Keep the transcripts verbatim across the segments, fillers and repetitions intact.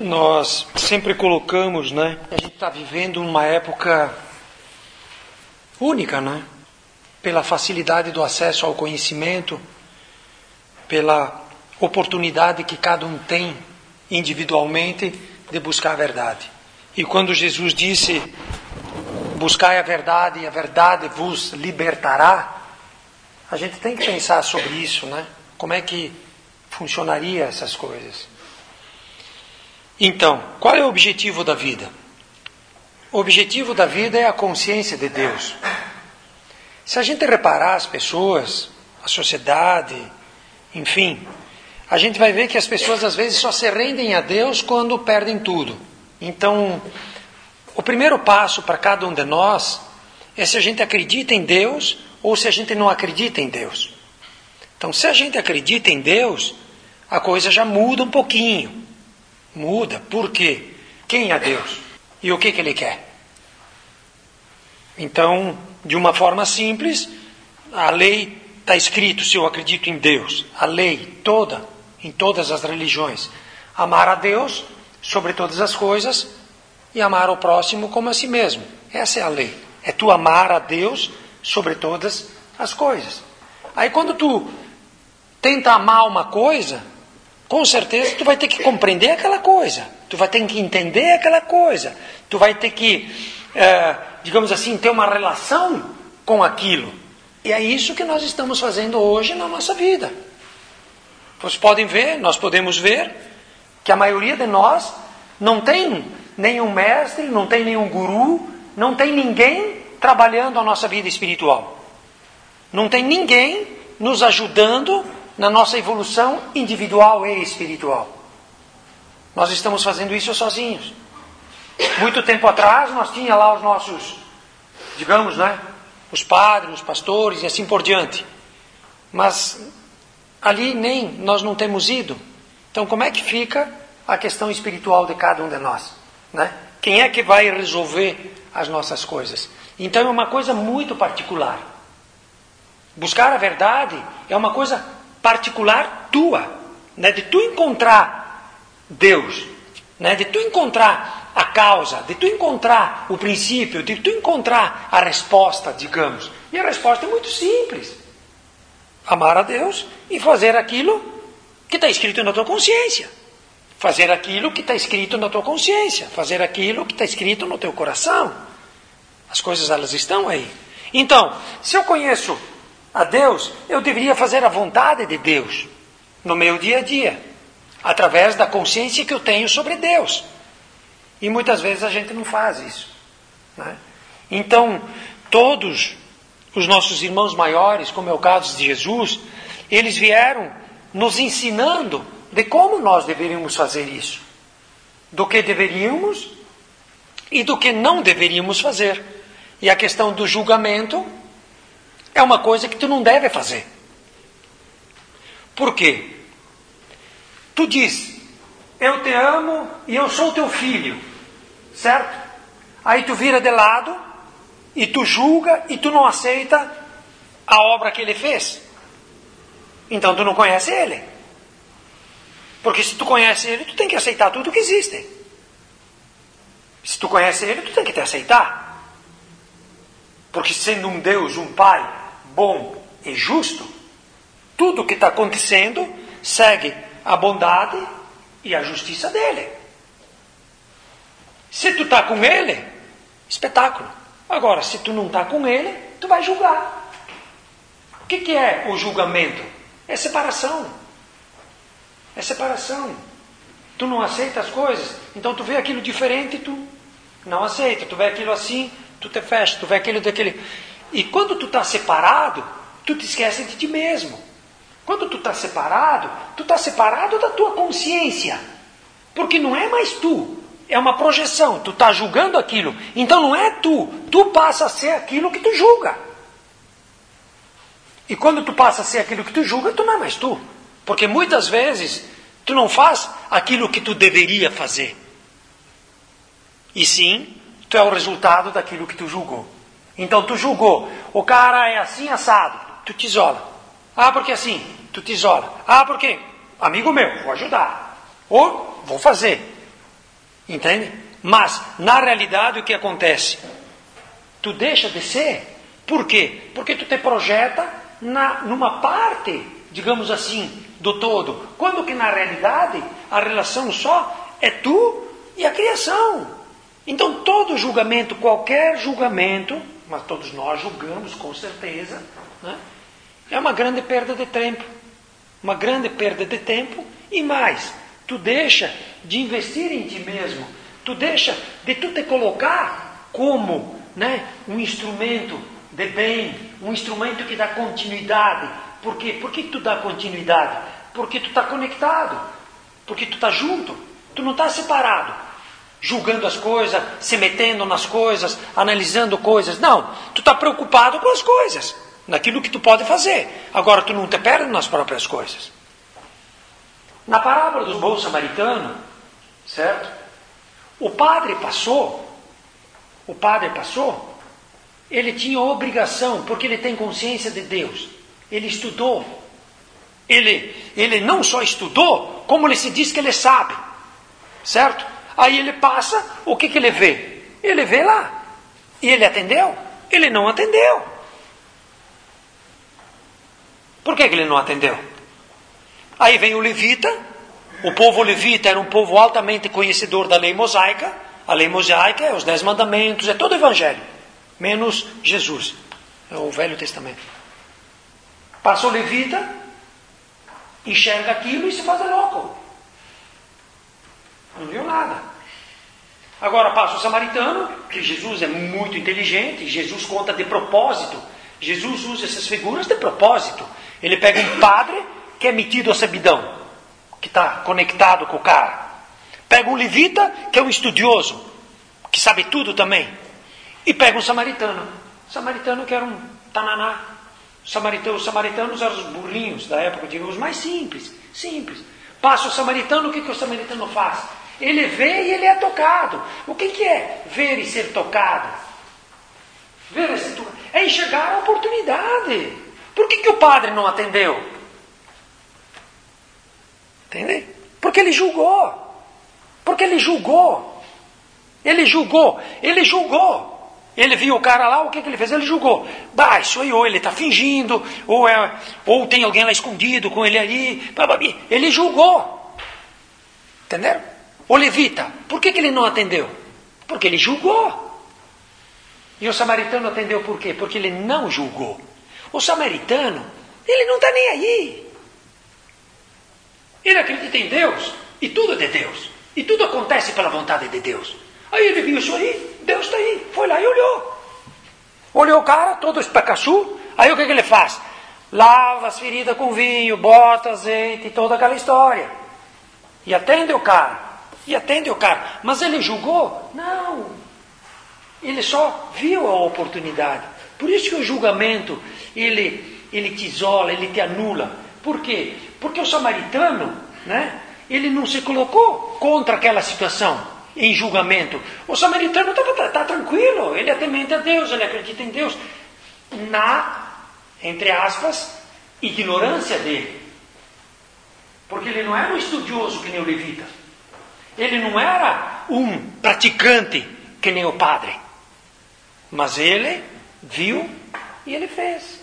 nós sempre colocamos, né? A gente está vivendo uma época única, né? Pela facilidade do acesso ao conhecimento, pela oportunidade que cada um tem individualmente de buscar a verdade. E quando Jesus disse, buscai a verdade e a verdade vos libertará, a gente tem que pensar sobre isso, né? Como é que funcionaria essas coisas? Então, qual é o objetivo da vida? O objetivo da vida é a consciência de Deus. Se a gente reparar as pessoas, a sociedade, enfim, a gente vai ver que as pessoas às vezes só se rendem a Deus quando perdem tudo. Então, o primeiro passo para cada um de nós é se a gente acredita em Deus ou se a gente não acredita em Deus. Então, se a gente acredita em Deus, a coisa já muda um pouquinho. Muda. Por quê? Quem é Deus? E o que, que Ele quer? Então, de uma forma simples, a lei está escrito, se eu acredito em Deus, a lei toda, em todas as religiões, amar a Deus sobre todas as coisas e amar o próximo como a si mesmo. Essa é a lei. É tu amar a Deus sobre todas as coisas. Aí quando tu tenta amar uma coisa, com certeza tu vai ter que compreender aquela coisa. Tu vai ter que entender aquela coisa. Tu vai ter que, é, digamos assim, ter uma relação com aquilo. E é isso que nós estamos fazendo hoje na nossa vida. Vocês podem ver, nós podemos ver, que a maioria de nós não tem nenhum mestre, não tem nenhum guru, não tem ninguém trabalhando a nossa vida espiritual. Não tem ninguém nos ajudando na nossa evolução individual e espiritual. Nós estamos fazendo isso sozinhos. Muito tempo atrás nós tínhamos lá os nossos, digamos, né, os padres, os pastores e assim por diante. Mas ali nem nós não temos ido. Então como é que fica a questão espiritual de cada um de nós, né? Quem é que vai resolver as nossas coisas? Então é uma coisa muito particular. Buscar a verdade é uma coisa particular tua, né? De tu encontrar Deus, né? De tu encontrar a causa, de tu encontrar o princípio, de tu encontrar a resposta, digamos. E a resposta é muito simples. Amar a Deus e fazer aquilo que está escrito na tua consciência. Fazer aquilo que está escrito na tua consciência. Fazer aquilo que está escrito no teu coração. As coisas, elas estão aí. Então, se eu conheço a Deus, eu deveria fazer a vontade de Deus no meu dia a dia, através da consciência que eu tenho sobre Deus. E muitas vezes a gente não faz isso, né? Então, todos os nossos irmãos maiores, como é o caso de Jesus, eles vieram nos ensinando de como nós deveríamos fazer isso, do que deveríamos e do que não deveríamos fazer. E a questão do julgamento é uma coisa que tu não deve fazer. Por quê? Tu diz, eu te amo e eu sou teu filho, certo? Aí tu vira de lado e tu julga e tu não aceita a obra que ele fez. Então tu não conhece ele. Porque se tu conhece ele, tu tem que aceitar tudo que existe. Se tu conhece ele, tu tem que te aceitar. Porque sendo um Deus, um Pai bom e justo, tudo que está acontecendo segue a bondade e a justiça dele. Se tu está com ele, espetáculo. Agora, se tu não está com ele, tu vai julgar. O que, que é o julgamento? É separação. É separação. Tu não aceita as coisas, então tu vê aquilo diferente e tu não aceita. Tu vê aquilo assim, tu te fecha. Tu vê aquilo daquele... E quando tu está separado, tu te esquece de ti mesmo. Quando tu está separado, tu está separado da tua consciência. Porque não é mais tu. É uma projeção. Tu está julgando aquilo. Então não é tu. Tu passa a ser aquilo que tu julga. E quando tu passa a ser aquilo que tu julga, tu não é mais tu. Porque muitas vezes tu não faz aquilo que tu deveria fazer. E sim, tu é o resultado daquilo que tu julgou. Então tu julgou, o cara é assim assado, tu te isola. Ah, porque assim, tu te isola. Ah, porque, amigo meu, vou ajudar. Ou vou fazer. Entende? Mas, na realidade, o que acontece? Tu deixa de ser. Por quê? Porque tu te projeta na, numa parte, digamos assim, do todo. Quando que na realidade a relação só é tu e a criação. Então todo julgamento, qualquer julgamento, mas todos nós julgamos com certeza, né? É uma grande perda de tempo. Uma grande perda de tempo e mais, tu deixa de investir em ti mesmo. Tu deixa de tu te colocar como, né, um instrumento de bem, um instrumento que dá continuidade. Por quê? Por que tu dá continuidade? Porque tu está conectado, porque tu está junto, tu não está separado, julgando as coisas, se metendo nas coisas, analisando coisas. Não, tu está preocupado com as coisas, naquilo que tu pode fazer. Agora tu não te perde nas próprias coisas. Na parábola dos bons samaritanos, certo? O padre passou, o padre passou, ele tinha obrigação, porque ele tem consciência de Deus. Ele estudou. Ele, ele não só estudou, como ele se diz que ele sabe. Certo? Aí ele passa, o que, que ele vê? Ele vê lá. E ele atendeu? Ele não atendeu. Por que, que ele não atendeu? Aí vem o levita. O povo levita era um povo altamente conhecedor da lei mosaica. A lei mosaica é os dez mandamentos, é todo o evangelho. Menos Jesus. É o Velho Testamento. Passa o levita, enxerga aquilo e se faz louco. Não viu nada. Agora passa o samaritano, que Jesus é muito inteligente, Jesus conta de propósito. Jesus usa essas figuras de propósito. Ele pega um padre que é metido a sabidão, que está conectado com o cara. Pega um levita, que é um estudioso, que sabe tudo também. E pega um samaritano. Samaritano que era um tananá. Samaritano, os samaritanos eram os burrinhos da época, digamos, os mais simples. Simples. Passa o samaritano, o que, que o samaritano faz? Ele vê e ele é tocado. O que, que é ver e ser tocado? Ver e ser tocado. É enxergar a oportunidade. Por que, que o padre não atendeu? Entende? Porque ele julgou. Porque ele julgou. Ele julgou. Ele julgou. Ele viu o cara lá, o que, que ele fez? Ele julgou. Bah, isso aí, ou ele está fingindo, ou, é, ou tem alguém lá escondido com ele ali. Ele julgou. Entenderam? O levita, por que, que ele não atendeu? Porque ele julgou. E o samaritano atendeu por quê? Porque ele não julgou. O samaritano, ele não está nem aí. Ele acredita em Deus, e tudo é de Deus. E tudo acontece pela vontade de Deus. Aí ele viu isso aí, Deus está aí. Foi lá e olhou. Olhou o cara, todo espacaçu. Aí o que, que ele faz? Lava as feridas com vinho, bota azeite, toda aquela história. E atende o cara. E atende o cara. Mas ele julgou? Não. Ele só viu a oportunidade. Por isso que o julgamento, ele, ele te isola, ele te anula. Por quê? Porque o samaritano, né, ele não se colocou contra aquela situação. Em julgamento. O samaritano está tá tranquilo, ele é temente a Deus, ele acredita em Deus. Na, entre aspas, ignorância dele. Porque ele não era um estudioso que nem o levita. Ele não era um praticante que nem o padre. Mas ele viu e ele fez.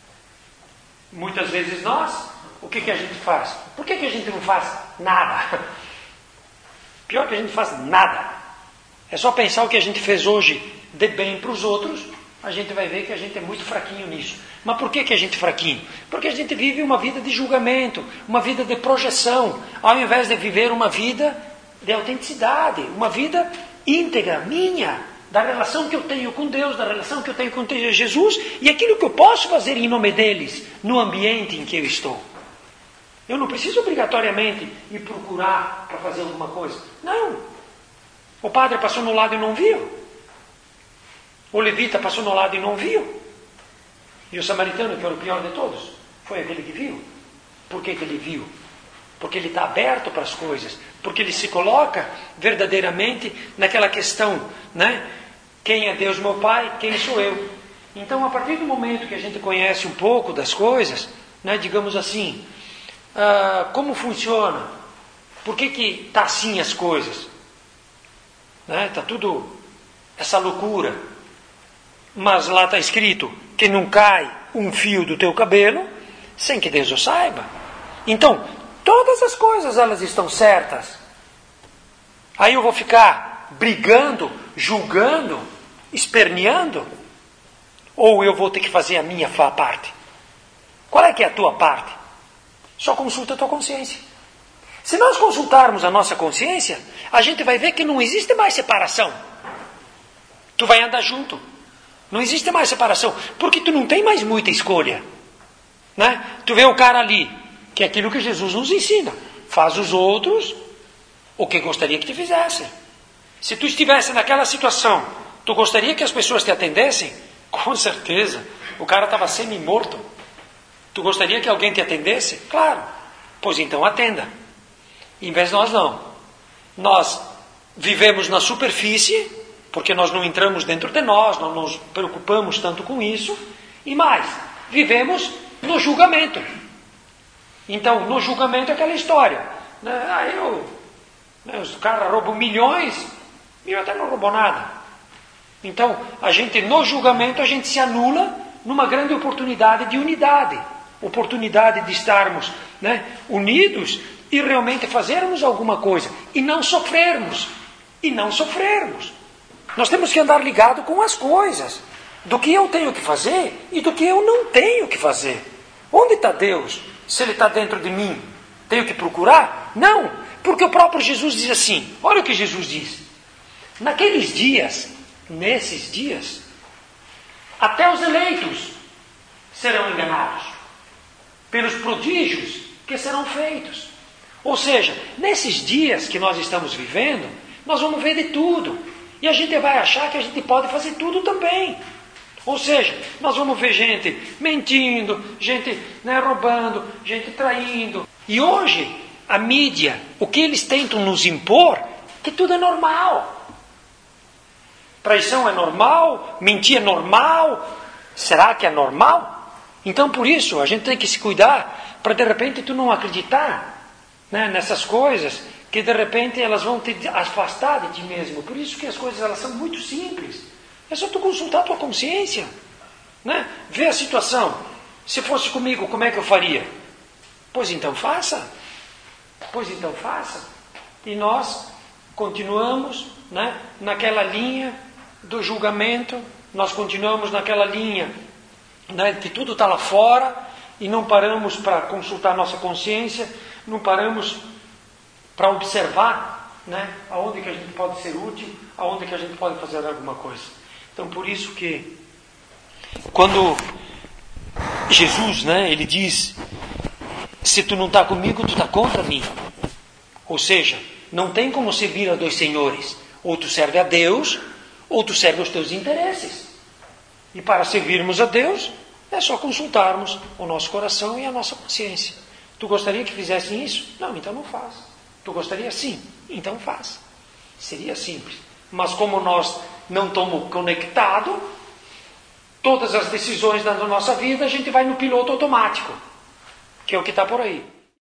Muitas vezes nós, o que, que a gente faz? Por que, que a gente não faz nada? Pior que a gente faz nada. É só pensar o que a gente fez hoje de bem para os outros, a gente vai ver que a gente é muito fraquinho nisso. Mas por que, que a gente é fraquinho? Porque a gente vive uma vida de julgamento, uma vida de projeção, ao invés de viver uma vida de autenticidade, uma vida íntegra, minha, da relação que eu tenho com Deus, da relação que eu tenho com Jesus, e aquilo que eu posso fazer em nome deles, no ambiente em que eu estou. Eu não preciso obrigatoriamente ir procurar para fazer alguma coisa. Não. O padre passou no lado e não viu. O levita passou no lado e não viu. E o samaritano, que era o pior de todos, foi aquele que viu. Por que, que ele viu? Porque ele está aberto para as coisas. Porque ele se coloca verdadeiramente naquela questão, né? Quem é Deus, meu Pai? Quem sou eu? Então, a partir do momento que a gente conhece um pouco das coisas, né, digamos assim, Uh, como funciona? Por que que está assim as coisas? né? Está tudo essa loucura. Mas lá está escrito que não cai um fio do teu cabelo sem que Deus o saiba. Então, todas as coisas elas estão certas. Aí eu vou ficar brigando, julgando, esperneando? Ou eu vou ter que fazer a minha parte? Qual é que é a tua parte? Só consulta a tua consciência. Se nós consultarmos a nossa consciência, a gente vai ver que não existe mais separação. Tu vai andar junto. Não existe mais separação, porque tu não tem mais muita escolha. Né? Tu vê o cara ali, que é aquilo que Jesus nos ensina. Faz os outros o que gostaria que te fizessem. Se tu estivesse naquela situação, tu gostaria que as pessoas te atendessem? Com certeza. O cara estava semi-morto. Tu gostaria que alguém te atendesse? Claro. Pois então atenda. Em vez de nós não. Nós vivemos na superfície, porque nós não entramos dentro de nós, não nos preocupamos tanto com isso. E mais, vivemos no julgamento. Então, no julgamento é aquela história. Né? Ah, eu, né, os caras roubam milhões, e eu até não roubou nada. Então, a gente, no julgamento, a gente se anula numa grande oportunidade de unidade. Oportunidade de estarmos, né, unidos e realmente fazermos alguma coisa. E não sofrermos. E não sofrermos. Nós temos que andar ligado com as coisas. Do que eu tenho que fazer e do que eu não tenho que fazer. Onde está Deus? Se Ele está dentro de mim, tenho que procurar? Não, porque o próprio Jesus diz assim. Olha o que Jesus diz. Naqueles dias, nesses dias, até os eleitos serão enganados pelos prodígios que serão feitos. Ou seja, nesses dias que nós estamos vivendo, nós vamos ver de tudo. E a gente vai achar que a gente pode fazer tudo também. Ou seja, nós vamos ver gente mentindo, gente, né, roubando, gente traindo. E hoje, a mídia, o que eles tentam nos impor, que tudo é normal. Traição é normal, mentir é normal. Será que é normal? Então, por isso, a gente tem que se cuidar para, de repente, tu não acreditar, né, nessas coisas, que, de repente, elas vão te afastar de ti mesmo. Por isso que as coisas elas são muito simples. É só tu consultar a tua consciência. Né? Ver a situação. Se fosse comigo, como é que eu faria? Pois então faça. Pois então faça. E nós continuamos, né, naquela linha do julgamento. Nós continuamos naquela linha, né, que tudo está lá fora. E não paramos para consultar a nossa consciência. Não paramos para observar, né, aonde que a gente pode ser útil, aonde que a gente pode fazer alguma coisa. Então, por isso que, quando Jesus, né, ele diz, se tu não está comigo, tu está contra mim. Ou seja, não tem como servir a dois senhores. Ou tu serve a Deus, ou tu serve os teus interesses. E para servirmos a Deus, é só consultarmos o nosso coração e a nossa consciência. Tu gostaria que fizessem isso? Não, então não faz. Tu gostaria sim? Então faz. Seria simples. Mas como nós não estamos conectados, todas as decisões da nossa vida, a gente vai no piloto automático, que é o que está por aí.